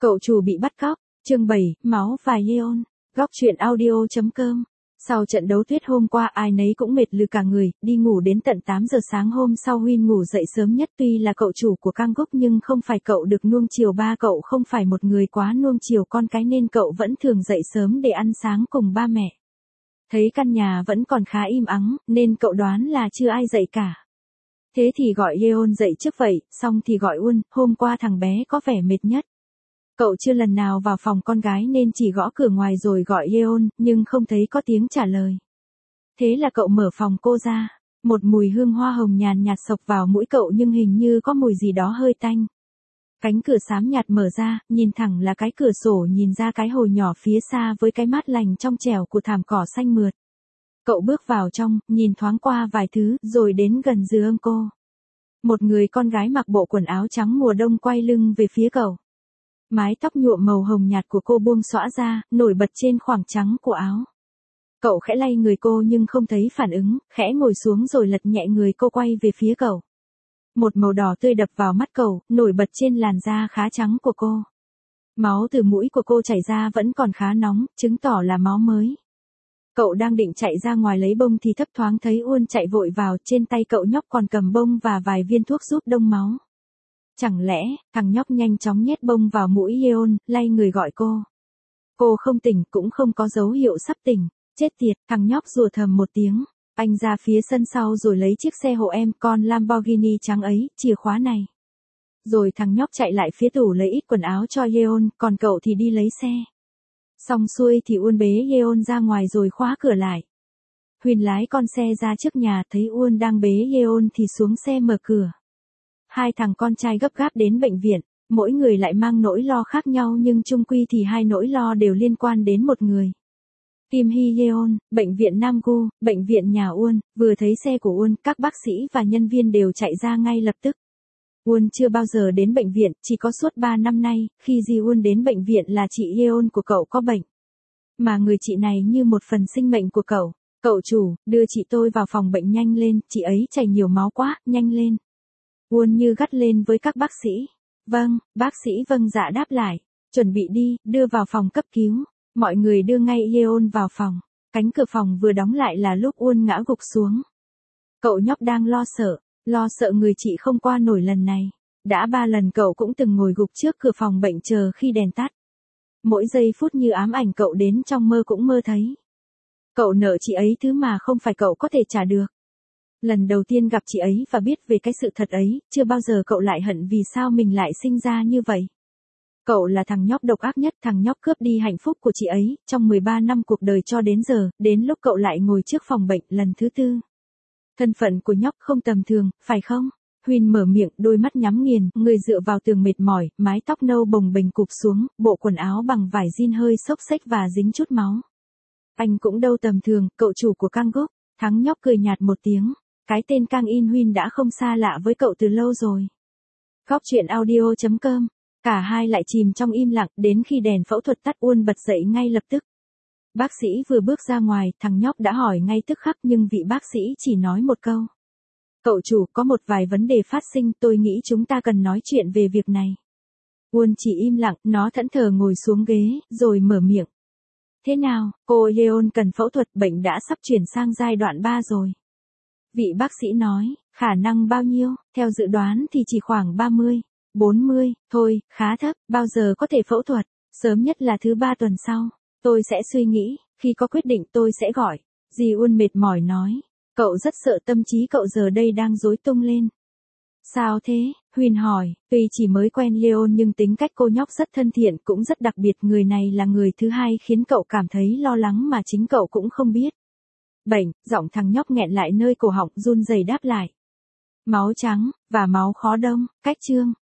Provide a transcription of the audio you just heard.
Cậu chủ bị bắt cóc, chương 7, máu và Yeon. Góc truyện audio.com. Sau trận đấu tuyết hôm qua ai nấy cũng mệt lừ cả người, đi ngủ đến tận 8 giờ sáng hôm sau Huyên ngủ dậy sớm nhất tuy là cậu chủ của Kanguk nhưng không phải cậu được nuông chiều ba cậu không phải một người quá nuông chiều con cái nên cậu vẫn thường dậy sớm để ăn sáng cùng ba mẹ. Thấy căn nhà vẫn còn khá im ắng nên cậu đoán là chưa ai dậy cả. Thế thì gọi Yeon dậy trước vậy, xong thì gọi Uôn, hôm qua thằng bé có vẻ mệt nhất. Cậu chưa lần nào vào phòng con gái nên chỉ gõ cửa ngoài rồi gọi Yeon, nhưng không thấy có tiếng trả lời. Thế là cậu mở phòng cô ra, một mùi hương hoa hồng nhàn nhạt xộc vào mũi cậu nhưng hình như có mùi gì đó hơi tanh. Cánh cửa xám nhạt mở ra, nhìn thẳng là cái cửa sổ nhìn ra cái hồ nhỏ phía xa với cái mát lành trong trẻo của thảm cỏ xanh mượt. Cậu bước vào trong, nhìn thoáng qua vài thứ, rồi đến gần giường cô. Một người con gái mặc bộ quần áo trắng mùa đông quay lưng về phía cậu. Mái tóc nhuộm màu hồng nhạt của cô buông xõa ra, nổi bật trên khoảng trắng của áo. Cậu khẽ lay người cô nhưng không thấy phản ứng, khẽ ngồi xuống rồi lật nhẹ người cô quay về phía cậu. Một màu đỏ tươi đập vào mắt cậu, nổi bật trên làn da khá trắng của cô. Máu từ mũi của cô chảy ra vẫn còn khá nóng, chứng tỏ là máu mới. Cậu đang định chạy ra ngoài lấy bông thì thấp thoáng thấy Uôn chạy vội vào, trên tay cậu nhóc còn cầm bông và vài viên thuốc giúp đông máu. Chẳng lẽ, thằng nhóc nhanh chóng nhét bông vào mũi Yeon, lay người gọi cô. Cô không tỉnh cũng không có dấu hiệu sắp tỉnh, chết tiệt, thằng nhóc rủa thầm một tiếng. Anh ra phía sân sau rồi lấy chiếc xe hộ em con Lamborghini trắng ấy, chìa khóa này. Rồi thằng nhóc chạy lại phía tủ lấy ít quần áo cho Yeon, còn cậu thì đi lấy xe. Xong xuôi thì Uôn bế Yeon ra ngoài rồi khóa cửa lại. Huyền lái con xe ra trước nhà thấy Uôn đang bế Yeon thì xuống xe mở cửa. Hai thằng con trai gấp gáp đến bệnh viện, mỗi người lại mang nỗi lo khác nhau nhưng chung quy thì hai nỗi lo đều liên quan đến một người. Kim Hee Yeon, bệnh viện Nam Gu, bệnh viện nhà Uôn, vừa thấy xe của Uôn, các bác sĩ và nhân viên đều chạy ra ngay lập tức. Uôn chưa bao giờ đến bệnh viện, chỉ có suốt 3 năm nay, khi Ji Uôn đến bệnh viện là chị Yeon của cậu có bệnh. Mà người chị này như một phần sinh mệnh của cậu. Cậu chủ, đưa chị tôi vào phòng bệnh nhanh lên, chị ấy chảy nhiều máu quá, nhanh lên. Uôn như gắt lên với các bác sĩ. Vâng, bác sĩ vâng dạ đáp lại. Chuẩn bị đi, đưa vào phòng cấp cứu. Mọi người đưa ngay Yeon vào phòng. Cánh cửa phòng vừa đóng lại là lúc Uôn ngã gục xuống. Cậu nhóc đang lo sợ người chị không qua nổi lần này. Đã 3 lần cậu cũng từng ngồi gục trước cửa phòng bệnh chờ khi đèn tắt. Mỗi giây phút như ám ảnh cậu đến trong mơ cũng mơ thấy. Cậu nợ chị ấy thứ mà không phải cậu có thể trả được. Lần đầu tiên gặp chị ấy và biết về cái sự thật ấy, chưa bao giờ cậu lại hận vì sao mình lại sinh ra như vậy. Cậu là thằng nhóc độc ác nhất, thằng nhóc cướp đi hạnh phúc của chị ấy, trong 13 năm cuộc đời cho đến giờ, đến lúc cậu lại ngồi trước phòng bệnh lần thứ 4. Thân phận của nhóc không tầm thường, phải không? Huyên mở miệng, đôi mắt nhắm nghiền, người dựa vào tường mệt mỏi, mái tóc nâu bồng bềnh cụp xuống, bộ quần áo bằng vải jean hơi xốc xếch và dính chút máu. Anh cũng đâu tầm thường, cậu chủ của Kanguk. Thằng nhóc cười nhạt một tiếng. Cái tên Kang In Huyên đã không xa lạ với cậu từ lâu rồi. Góc truyện audio.com. Cả hai lại chìm trong im lặng, đến khi đèn phẫu thuật tắt Uôn bật dậy ngay lập tức. Bác sĩ vừa bước ra ngoài, thằng nhóc đã hỏi ngay tức khắc nhưng vị bác sĩ chỉ nói một câu. Cậu chủ, có một vài vấn đề phát sinh, tôi nghĩ chúng ta cần nói chuyện về việc này. Uôn chỉ im lặng, nó thẫn thờ ngồi xuống ghế, rồi mở miệng. Thế nào, cô Yeon cần phẫu thuật, bệnh đã sắp chuyển sang giai đoạn 3 rồi. Vị bác sĩ nói, khả năng bao nhiêu, theo dự đoán thì chỉ khoảng 30, 40, thôi, khá thấp, bao giờ có thể phẫu thuật, sớm nhất là thứ 3 tuần sau. Tôi sẽ suy nghĩ, khi có quyết định tôi sẽ gọi. Ji Uôn mệt mỏi nói, cậu rất sợ tâm trí cậu giờ đây đang rối tung lên. Sao thế? Huyền hỏi, tuy chỉ mới quen Yeon nhưng tính cách cô nhóc rất thân thiện cũng rất đặc biệt, người này là người thứ hai khiến cậu cảm thấy lo lắng mà chính cậu cũng không biết. Bệnh, giọng thằng nhóc nghẹn lại nơi cổ họng run rẩy đáp lại. Máu trắng, và máu khó đông, cách chương.